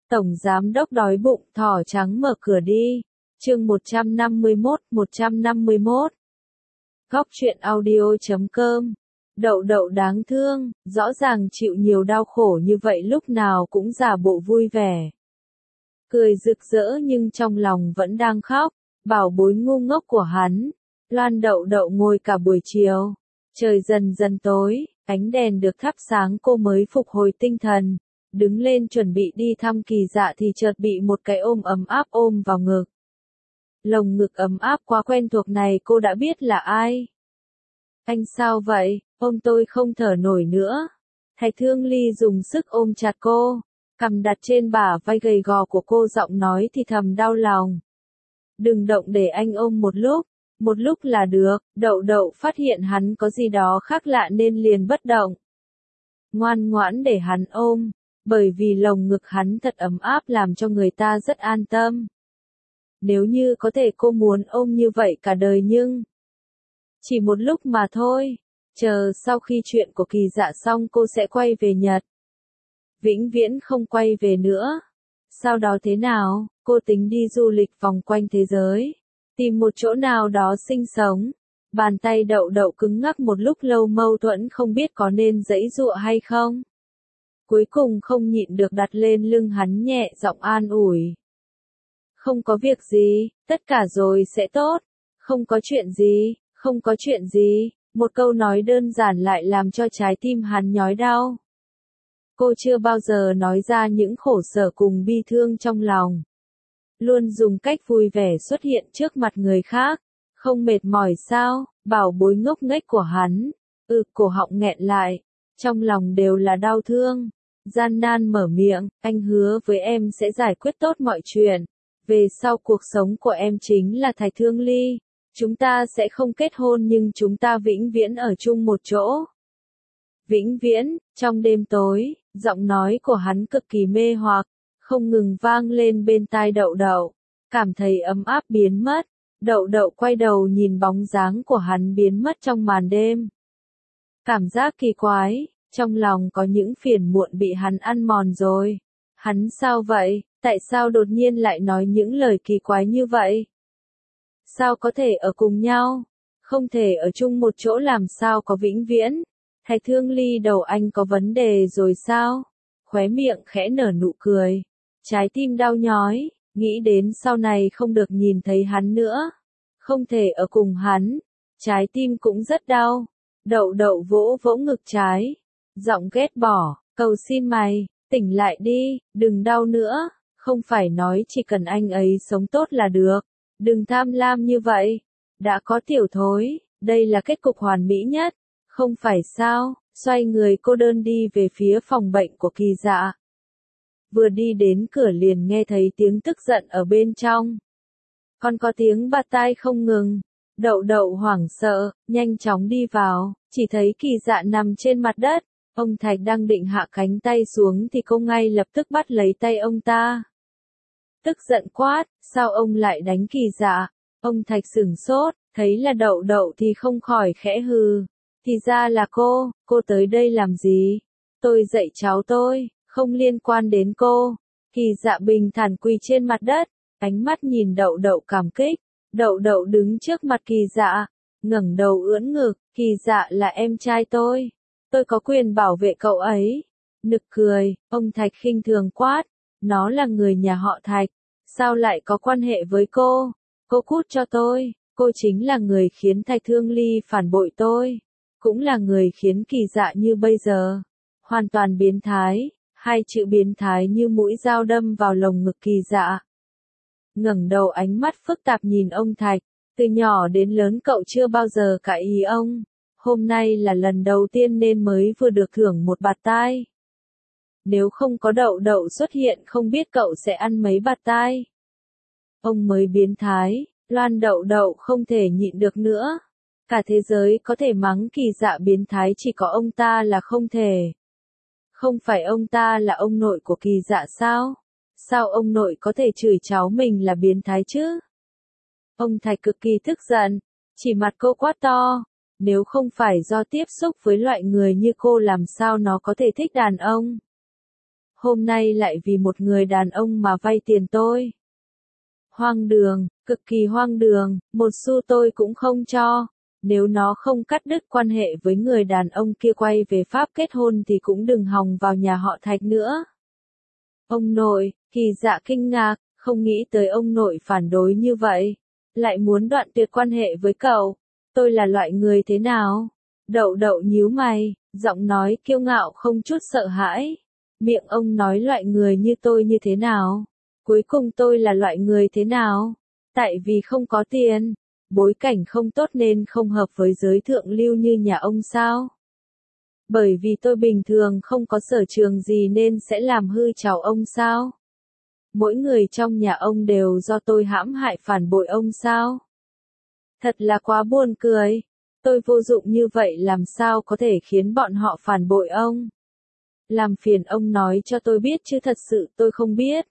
Tổng giám đốc đói bụng, thỏ trắng mở cửa đi. Chương 151. Góc truyện audio.com. Đậu đậu đáng thương, rõ ràng chịu nhiều đau khổ như vậy lúc nào cũng giả bộ vui vẻ. Cười rực rỡ nhưng trong lòng vẫn đang khóc, bảo bối ngu ngốc của hắn. Loan đậu đậu ngồi cả buổi chiều. Trời dần dần tối, ánh đèn được thắp sáng cô mới phục hồi tinh thần. Đứng lên chuẩn bị đi thăm Kỳ Dạ thì chợt bị một cái ôm ấm áp ôm vào ngực. Lồng ngực ấm áp quá quen thuộc này cô đã biết là ai. Anh sao vậy, ôm tôi không thở nổi nữa. Thạch Thương Ly dùng sức ôm chặt cô, cằm đặt trên bả vai gầy gò của cô, giọng nói thì thầm đau lòng. Đừng động, để anh ôm một lúc là được. Đậu đậu phát hiện hắn có gì đó khác lạ nên liền bất động. Ngoan ngoãn để hắn ôm, bởi vì lồng ngực hắn thật ấm áp làm cho người ta rất an tâm. Nếu như có thể cô muốn ôm như vậy cả đời, nhưng chỉ một lúc mà thôi. Chờ sau khi chuyện của Kỳ Dạ xong cô sẽ quay về Nhật. Vĩnh viễn không quay về nữa. Sau đó thế nào, cô tính đi du lịch vòng quanh thế giới, tìm một chỗ nào đó sinh sống. Bàn tay đậu đậu cứng ngắc một lúc lâu, mâu thuẫn không biết có nên giãy giụa hay không. Cuối cùng không nhịn được đặt lên lưng hắn, nhẹ giọng an ủi. Không có việc gì, tất cả rồi sẽ tốt. Không có chuyện gì. Một câu nói đơn giản lại làm cho trái tim hắn nhói đau. Cô chưa bao giờ nói ra những khổ sở cùng bi thương trong lòng. Luôn dùng cách vui vẻ xuất hiện trước mặt người khác. Không mệt mỏi sao, bảo bối ngốc nghếch của hắn. Cổ họng nghẹn lại. Trong lòng đều là đau thương. Gian nan mở miệng, anh hứa với em sẽ giải quyết tốt mọi chuyện. Về sau cuộc sống của em chính là Thạch Thương Ly. Chúng ta sẽ không kết hôn nhưng chúng ta vĩnh viễn ở chung một chỗ. Vĩnh viễn. Trong đêm tối, giọng nói của hắn cực kỳ mê hoặc, không ngừng vang lên bên tai đậu đậu. Cảm thấy ấm áp biến mất. Đậu đậu quay đầu nhìn bóng dáng của hắn biến mất trong màn đêm. Cảm giác kỳ quái, trong lòng có những phiền muộn bị hắn ăn mòn rồi. Hắn sao vậy, tại sao đột nhiên lại nói những lời kỳ quái như vậy? Sao có thể ở cùng nhau? Không thể ở chung một chỗ làm sao có vĩnh viễn? Thạch Thương Ly, đầu anh có vấn đề rồi sao? Khóe miệng khẽ nở nụ cười. Trái tim đau nhói, nghĩ đến sau này không được nhìn thấy hắn nữa. Không thể ở cùng hắn. Trái tim cũng rất đau. Đậu đậu vỗ vỗ ngực trái. Giọng ghét bỏ, cầu xin mày, tỉnh lại đi, đừng đau nữa. Không phải nói chỉ cần anh ấy sống tốt là được. Đừng tham lam như vậy. Đã có tiểu thối, đây là kết cục hoàn mỹ nhất. Không phải sao? Xoay người cô đơn đi về phía phòng bệnh của Kỳ Dạ. Vừa đi đến cửa liền nghe thấy tiếng tức giận ở bên trong. Còn có tiếng bạt tai không ngừng. Đậu đậu hoảng sợ, nhanh chóng đi vào, chỉ thấy Kỳ Dạ nằm trên mặt đất. Ông Thạch đang định hạ cánh tay xuống thì cô ngay lập tức bắt lấy tay ông ta. Tức giận quát, sao ông lại đánh Kỳ Dạ? Ông Thạch sửng sốt, thấy là đậu đậu thì không khỏi khẽ hừ. Thì ra là cô tới đây làm gì? Tôi dạy cháu tôi, không liên quan đến cô. Kỳ Dạ bình thản quỳ trên mặt đất, ánh mắt nhìn đậu đậu cảm kích. Đậu đậu đứng trước mặt Kỳ Dạ, ngẩng đầu ưỡn ngực, Kỳ Dạ là em trai tôi có quyền bảo vệ cậu ấy. Nực cười, ông Thạch khinh thường quát, nó là người nhà họ Thạch, sao lại có quan hệ với cô? Cô cút cho tôi, cô chính là người khiến Thạch Thương Ly phản bội tôi, cũng là người khiến Kỳ Dạ như bây giờ. Hoàn toàn biến thái, hai chữ biến thái như mũi dao đâm vào lồng ngực Kỳ Dạ. Ngẩng đầu ánh mắt phức tạp nhìn ông Thạch, từ nhỏ đến lớn cậu chưa bao giờ cãi ý ông. Hôm nay là lần đầu tiên nên mới vừa được thưởng một bạt tai. Nếu không có đậu đậu xuất hiện không biết cậu sẽ ăn mấy bạt tai. Ông mới biến thái, Loan đậu đậu không thể nhịn được nữa. Cả thế giới có thể mắng Kỳ Dạ biến thái chỉ có ông ta là không thể. Không phải ông ta là ông nội của Kỳ Dạ sao? Sao ông nội có thể chửi cháu mình là biến thái chứ? Ông Thạch cực kỳ tức giận, chỉ mặt cô quát to. Nếu không phải do tiếp xúc với loại người như cô làm sao nó có thể thích đàn ông? hôm nay lại vì một người đàn ông mà vay tiền tôi. Hoang đường, cực kỳ hoang đường, một xu tôi cũng không cho. Nếu nó không cắt đứt quan hệ với người đàn ông kia quay về Pháp kết hôn thì cũng đừng hòng vào nhà họ Thạch nữa. Ông nội, Kỳ Dạ kinh ngạc, không nghĩ tới ông nội phản đối như vậy. Lại muốn đoạn tuyệt quan hệ với cậu. Tôi là loại người thế nào? Đậu đậu nhíu mày, giọng nói kiêu ngạo không chút sợ hãi. Miệng ông nói loại người như tôi như thế nào? Cuối cùng tôi là loại người thế nào? Tại vì không có tiền, bối cảnh không tốt nên không hợp với giới thượng lưu như nhà ông sao? Bởi vì tôi bình thường không có sở trường gì nên sẽ làm hư cháu ông sao? Mỗi người trong nhà ông đều do tôi hãm hại phản bội ông sao? Thật là quá buồn cười. Tôi vô dụng như vậy làm sao có thể khiến bọn họ phản bội ông? Làm phiền ông nói cho tôi biết chứ thật sự tôi không biết.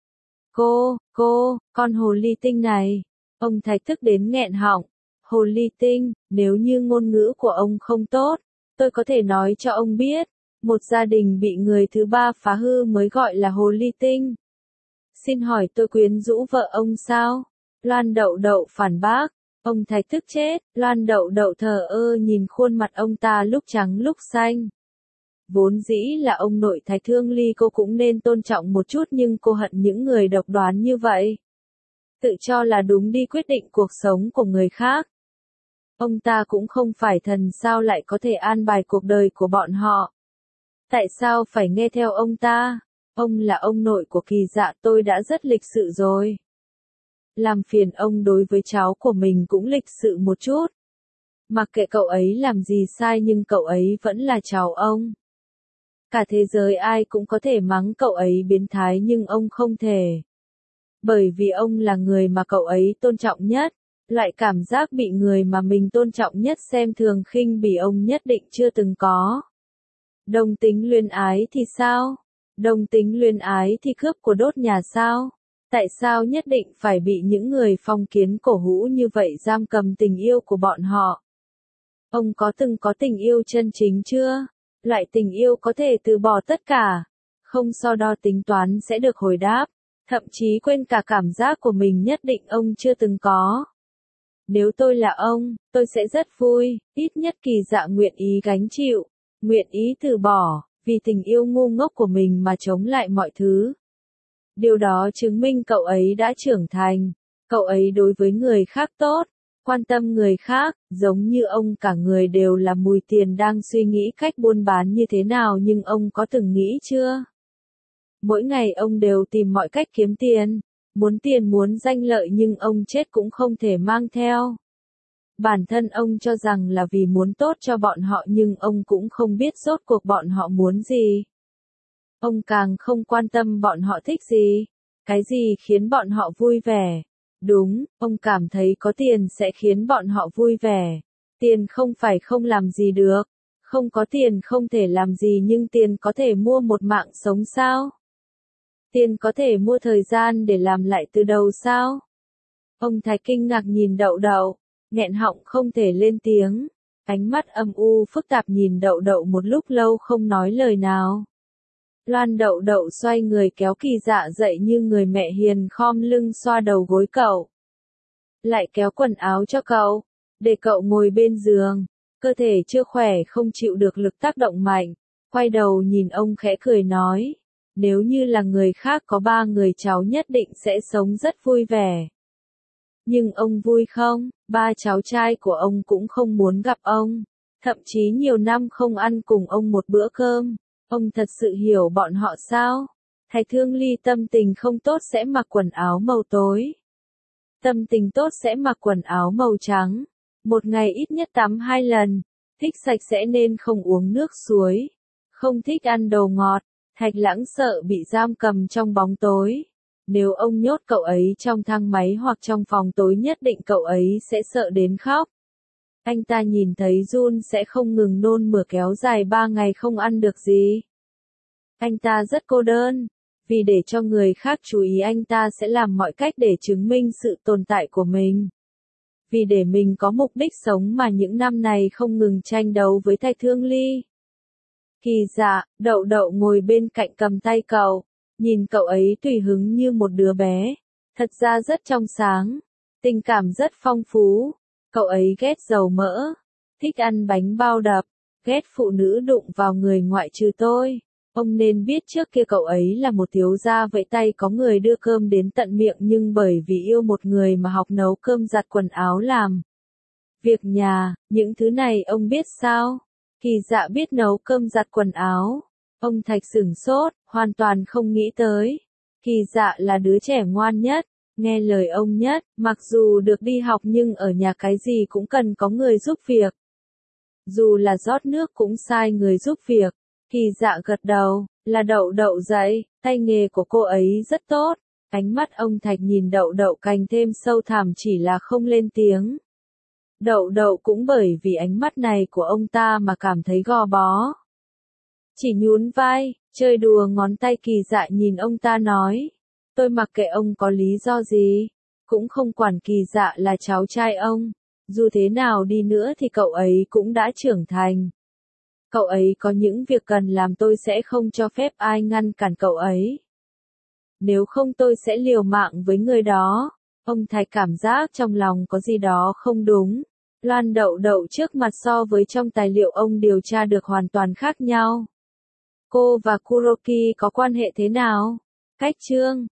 Con hồ ly tinh này. Ông Thạch tức đến nghẹn họng. Hồ ly tinh, nếu như ngôn ngữ của ông không tốt, tôi có thể nói cho ông biết. Một gia đình bị người thứ ba phá hư mới gọi là hồ ly tinh. Xin hỏi tôi quyến rũ vợ ông sao? Loan Đậu Đậu phản bác. Ông Thạch tức chết, Loan Đậu Đậu thờ ơ nhìn khuôn mặt ông ta lúc trắng lúc xanh. Vốn dĩ là ông nội Thạch Thương Ly cô cũng nên tôn trọng một chút nhưng cô hận những người độc đoán như vậy. Tự cho là đúng đi quyết định cuộc sống của người khác. Ông ta cũng không phải thần sao lại có thể an bài cuộc đời của bọn họ. Tại sao phải nghe theo ông ta? Ông là ông nội của Kỳ Dạ tôi đã rất lịch sự rồi. Làm phiền ông đối với cháu của mình cũng lịch sự một chút. Mặc kệ cậu ấy làm gì sai nhưng cậu ấy vẫn là cháu ông. Cả thế giới ai cũng có thể mắng cậu ấy biến thái nhưng ông không thể. Bởi vì ông là người mà cậu ấy tôn trọng nhất. Loại cảm giác bị người mà mình tôn trọng nhất xem thường khinh bỉ ông nhất định chưa từng có. Đồng tính luyến ái thì sao? Đồng tính luyến ái thì cướp của đốt nhà sao? Tại sao nhất định phải bị những người phong kiến cổ hủ như vậy giam cầm tình yêu của bọn họ? Ông có từng có tình yêu chân chính chưa? Loại tình yêu có thể từ bỏ tất cả, không so đo tính toán sẽ được hồi đáp, thậm chí quên cả cảm giác của mình nhất định ông chưa từng có. Nếu tôi là ông, tôi sẽ rất vui, ít nhất Kỳ Dạ nguyện ý gánh chịu, nguyện ý từ bỏ, vì tình yêu ngu ngốc của mình mà chống lại mọi thứ. Điều đó chứng minh cậu ấy đã trưởng thành, cậu ấy đối với người khác tốt, quan tâm người khác, giống như ông cả người đều là mùi tiền đang suy nghĩ cách buôn bán như thế nào nhưng ông có từng nghĩ chưa? Mỗi ngày ông đều tìm mọi cách kiếm tiền muốn danh lợi nhưng ông chết cũng không thể mang theo. Bản thân ông cho rằng là vì muốn tốt cho bọn họ nhưng ông cũng không biết rốt cuộc bọn họ muốn gì. Ông càng không quan tâm bọn họ thích gì, cái gì khiến bọn họ vui vẻ. Đúng, ông cảm thấy có tiền sẽ khiến bọn họ vui vẻ. Tiền không phải không làm gì được. Không có tiền không thể làm gì nhưng tiền có thể mua một mạng sống sao? Tiền có thể mua thời gian để làm lại từ đầu sao? Ông Thái kinh ngạc nhìn Đậu Đậu, nghẹn họng không thể lên tiếng. Ánh mắt âm u phức tạp nhìn Đậu Đậu một lúc lâu không nói lời nào. Loan Đậu Đậu xoay người kéo Kỳ Dạ dậy như người mẹ hiền khom lưng xoa đầu gối cậu. Lại kéo quần áo cho cậu, để cậu ngồi bên giường, cơ thể chưa khỏe không chịu được lực tác động mạnh. Quay đầu nhìn ông khẽ cười nói, nếu như là người khác có 3 người cháu nhất định sẽ sống rất vui vẻ. Nhưng ông vui không? 3 cháu trai của ông cũng không muốn gặp ông, thậm chí nhiều năm không ăn cùng ông một bữa cơm. Ông thật sự hiểu bọn họ sao? Thạch Thương Ly tâm tình không tốt sẽ mặc quần áo màu tối. Tâm tình tốt sẽ mặc quần áo màu trắng. Một ngày ít nhất tắm 2 lần. Thích sạch sẽ nên không uống nước suối. Không thích ăn đồ ngọt. Thạch Lãng sợ bị giam cầm trong bóng tối. Nếu ông nhốt cậu ấy trong thang máy hoặc trong phòng tối nhất định cậu ấy sẽ sợ đến khóc. Anh ta nhìn thấy Jun sẽ không ngừng nôn mửa kéo dài 3 ngày không ăn được gì. Anh ta rất cô đơn. Vì để cho người khác chú ý anh ta sẽ làm mọi cách để chứng minh sự tồn tại của mình. Vì để mình có mục đích sống mà những năm này không ngừng tranh đấu với Thạch Thương Ly. Kỳ Dạ, Đậu Đậu ngồi bên cạnh cầm tay cậu, nhìn cậu ấy tùy hứng như một đứa bé, thật ra rất trong sáng, tình cảm rất phong phú. Cậu ấy ghét dầu mỡ, thích ăn bánh bao đập, ghét phụ nữ đụng vào người ngoại trừ tôi. Ông nên biết trước kia cậu ấy là một thiếu gia vẫy tay có người đưa cơm đến tận miệng, nhưng bởi vì yêu một người mà học nấu cơm, giặt quần áo, làm việc nhà, những thứ này ông biết sao? Kỳ Dạ biết nấu cơm, giặt quần áo. Ông Thạch sửng sốt, hoàn toàn không nghĩ tới. Kỳ Dạ là đứa trẻ ngoan nhất, nghe lời ông nhất, mặc dù được đi học nhưng ở nhà cái gì cũng cần có người giúp việc. Dù là rót nước cũng sai người giúp việc. Kỳ Dạ gật đầu, là Đậu Đậu dạy, tay nghề của cô ấy rất tốt. Ánh mắt ông Thạch nhìn Đậu Đậu càng thêm sâu thẳm, chỉ là không lên tiếng. Đậu Đậu cũng bởi vì ánh mắt này của ông ta mà cảm thấy gò bó. Chỉ nhún vai, chơi đùa ngón tay. Kỳ Dạ nhìn ông ta nói, tôi mặc kệ ông có lý do gì, cũng không quản. Kỳ Dạ là cháu trai ông, dù thế nào đi nữa thì cậu ấy cũng đã trưởng thành. Cậu ấy có những việc cần làm, tôi sẽ không cho phép ai ngăn cản cậu ấy. Nếu không tôi sẽ liều mạng với người đó. Ông Thạch cảm giác trong lòng có gì đó không đúng. Loan Đậu Đậu trước mặt so với trong tài liệu ông điều tra được hoàn toàn khác nhau. Cô và Kuroki có quan hệ thế nào? Cách chương